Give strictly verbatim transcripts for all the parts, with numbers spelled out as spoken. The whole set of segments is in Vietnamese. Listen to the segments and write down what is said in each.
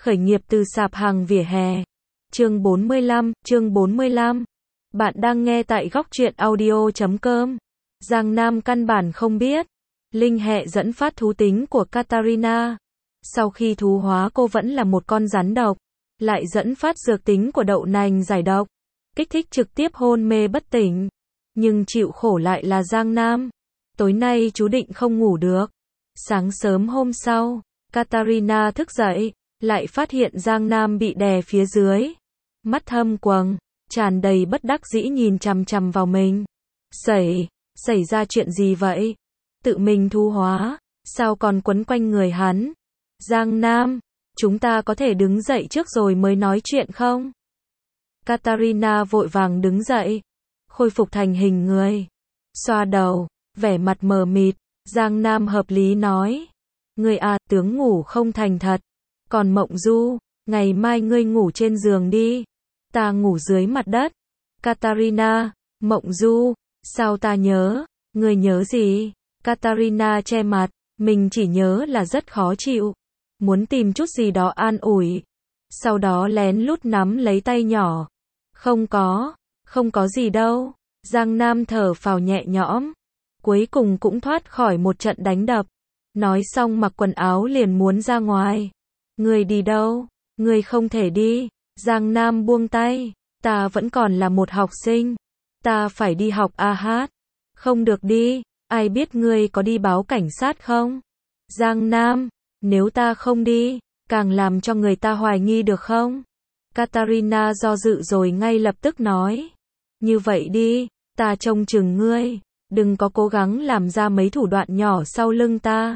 Khởi nghiệp từ sạp hàng vỉa hè. Chương bốn mươi lăm, chương bốn mươi lăm. Bạn đang nghe tại góc truyện audio chấm com. Giang Nam căn bản không biết. Linh hệ dẫn phát thú tính của Katarina. Sau khi thú hóa cô vẫn là một con rắn độc. Lại dẫn phát dược tính của đậu nành giải độc. Kích thích trực tiếp hôn mê bất tỉnh. Nhưng chịu khổ lại là Giang Nam. Tối nay chú định không ngủ được. Sáng sớm hôm sau, Katarina thức dậy. Lại phát hiện Giang Nam bị đè phía dưới. Mắt thâm quầng, tràn đầy bất đắc dĩ nhìn chằm chằm vào mình. Xảy, xảy ra chuyện gì vậy? Tự mình thu hóa, sao còn quấn quanh người hắn? Giang Nam, chúng ta có thể đứng dậy trước rồi mới nói chuyện không? Katarina vội vàng đứng dậy, khôi phục thành hình người. Xoa đầu, vẻ mặt mờ mịt, Giang Nam hợp lý nói. Ngươi à, tướng ngủ không thành thật. Còn Mộng Du, ngày mai ngươi ngủ trên giường đi. Ta ngủ dưới mặt đất. Katarina, Mộng Du, sao ta nhớ? Ngươi nhớ gì? Katarina che mặt, mình chỉ nhớ là rất khó chịu. Muốn tìm chút gì đó an ủi. Sau đó lén lút nắm lấy tay nhỏ. Không có, không có gì đâu. Giang Nam thở phào nhẹ nhõm. Cuối cùng cũng thoát khỏi một trận đánh đập. Nói xong mặc quần áo liền muốn ra ngoài. Ngươi đi đâu? Ngươi không thể đi. Giang Nam buông tay. Ta vẫn còn là một học sinh. Ta phải đi học a hát. Không được đi. Ai biết ngươi có đi báo cảnh sát không? Giang Nam, nếu ta không đi, càng làm cho người ta hoài nghi được không? Katarina do dự rồi ngay lập tức nói. Như vậy đi, ta trông chừng ngươi. Đừng có cố gắng làm ra mấy thủ đoạn nhỏ sau lưng ta.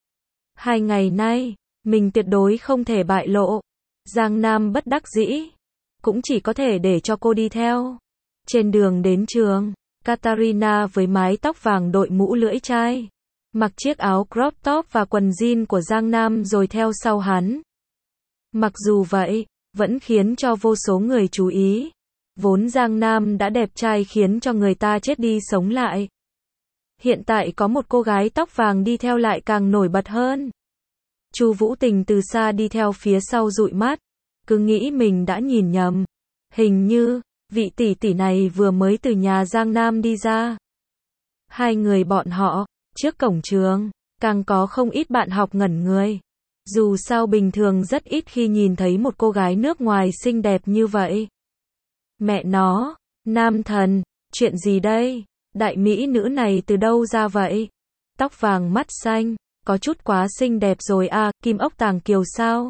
Hai ngày nay, mình tuyệt đối không thể bại lộ. Giang Nam bất đắc dĩ. Cũng chỉ có thể để cho cô đi theo. Trên đường đến trường, Katarina với mái tóc vàng đội mũ lưỡi chai. Mặc chiếc áo crop top và quần jean của Giang Nam rồi theo sau hắn. Mặc dù vậy, vẫn khiến cho vô số người chú ý. Vốn Giang Nam đã đẹp trai khiến cho người ta chết đi sống lại. Hiện tại có một cô gái tóc vàng đi theo lại càng nổi bật hơn. Chu Vũ Tình từ xa đi theo phía sau dụi mắt, cứ nghĩ mình đã nhìn nhầm. Hình như, vị tỷ tỷ này vừa mới từ nhà Giang Nam đi ra. Hai người bọn họ, trước cổng trường, càng có không ít bạn học ngẩn người. Dù sao bình thường rất ít khi nhìn thấy một cô gái nước ngoài xinh đẹp như vậy. Mẹ nó, Nam Thần, chuyện gì đây? Đại mỹ nữ này từ đâu ra vậy? Tóc vàng mắt xanh. Có chút quá xinh đẹp rồi à, Kim Ốc Tàng Kiều sao?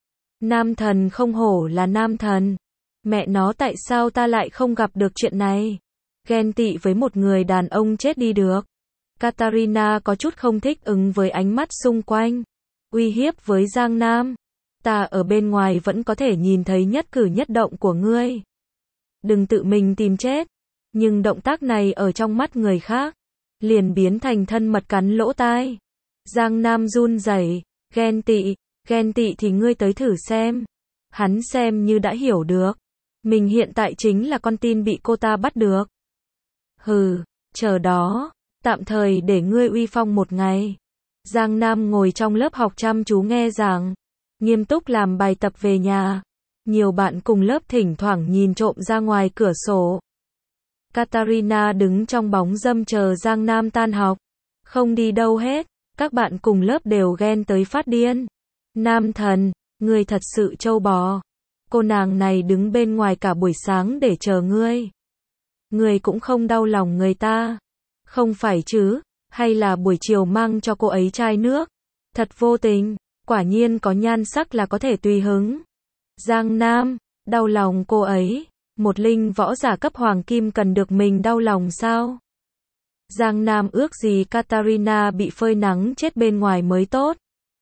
Nam Thần không hổ là Nam Thần. Mẹ nó tại sao ta lại không gặp được chuyện này? Ghen tị với một người đàn ông chết đi được. Katarina có chút không thích ứng với ánh mắt xung quanh. Uy hiếp với Giang Nam. Ta ở bên ngoài vẫn có thể nhìn thấy nhất cử nhất động của ngươi. Đừng tự mình tìm chết. Nhưng động tác này ở trong mắt người khác, liền biến thành thân mật cắn lỗ tai. Giang Nam run rẩy, ghen tị, ghen tị thì ngươi tới thử xem. Hắn xem như đã hiểu được. Mình hiện tại chính là con tin bị cô ta bắt được. Hừ, chờ đó, tạm thời để ngươi uy phong một ngày. Giang Nam ngồi trong lớp học chăm chú nghe giảng, nghiêm túc làm bài tập về nhà. Nhiều bạn cùng lớp thỉnh thoảng nhìn trộm ra ngoài cửa sổ. Katarina đứng trong bóng râm chờ Giang Nam tan học, không đi đâu hết. Các bạn cùng lớp đều ghen tới phát điên. Nam Thần, ngươi thật sự trâu bò. Cô nàng này đứng bên ngoài cả buổi sáng để chờ ngươi. Ngươi cũng không đau lòng người ta. Không phải chứ, hay là buổi chiều mang cho cô ấy chai nước. Thật vô tình, quả nhiên có nhan sắc là có thể tùy hứng. Giang Nam, đau lòng cô ấy. Một linh võ giả cấp hoàng kim cần được mình đau lòng sao? Giang Nam ước gì Katarina bị phơi nắng chết bên ngoài mới tốt.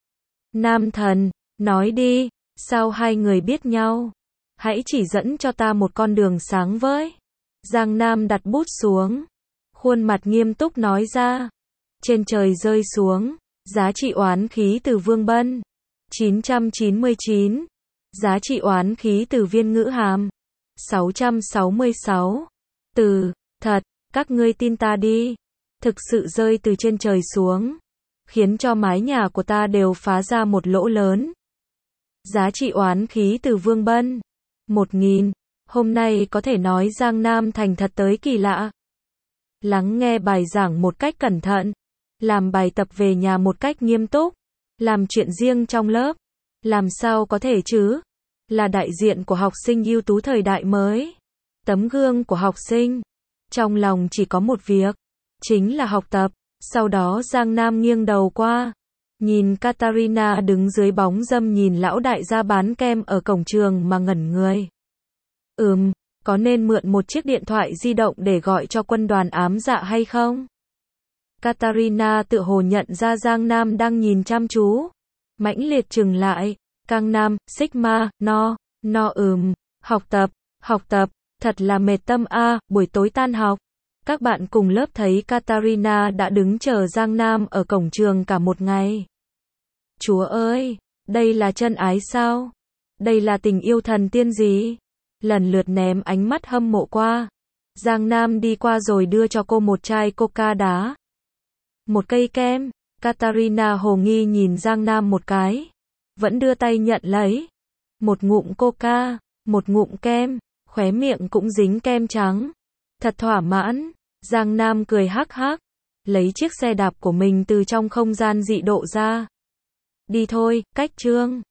Nam Thần, nói đi, sao hai người biết nhau? Hãy chỉ dẫn cho ta một con đường sáng với. Giang Nam đặt bút xuống. Khuôn mặt nghiêm túc nói ra. Trên trời rơi xuống. Giá trị oán khí từ Vương Bân. chín trăm chín mươi chín. Giá trị oán khí từ Viên Ngữ Hàm. sáu trăm sáu mươi sáu. Từ, thật, các ngươi tin ta đi. Thực sự rơi từ trên trời xuống. Khiến cho mái nhà của ta đều phá ra một lỗ lớn. Giá trị oán khí từ Vương Bân. Một nghìn. Hôm nay có thể nói Giang Nam thành thật tới kỳ lạ. Lắng nghe bài giảng một cách cẩn thận. Làm bài tập về nhà một cách nghiêm túc. Làm chuyện riêng trong lớp. Làm sao có thể chứ? Là đại diện của học sinh ưu tú thời đại mới. Tấm gương của học sinh. Trong lòng chỉ có một việc. Chính là học tập. Sau đó Giang Nam nghiêng đầu qua. Nhìn Katarina đứng dưới bóng râm nhìn lão đại gia bán kem ở cổng trường mà ngẩn người. Ừm, có nên mượn một chiếc điện thoại di động để gọi cho quân đoàn ám dạ hay không? Katarina tự hồ nhận ra Giang Nam đang nhìn chăm chú. Mãnh liệt chừng lại. Cang Nam, Sigma, no, no ừm, học tập, học tập, thật là mệt tâm a. Buổi tối tan học. Các bạn cùng lớp thấy Katarina đã đứng chờ Giang Nam ở cổng trường cả một ngày. Chúa ơi, đây là chân ái sao? Đây là tình yêu thần tiên gì? Lần lượt ném ánh mắt hâm mộ qua. Giang Nam đi qua rồi đưa cho cô một chai coca đá. Một cây kem. Katarina hồ nghi nhìn Giang Nam một cái. Vẫn đưa tay nhận lấy. Một ngụm coca, một ngụm kem, khóe miệng cũng dính kem trắng. Thật thỏa mãn. Giang Nam cười hắc hắc. Lấy chiếc xe đạp của mình từ trong không gian dị độ ra. Đi thôi, cách chương.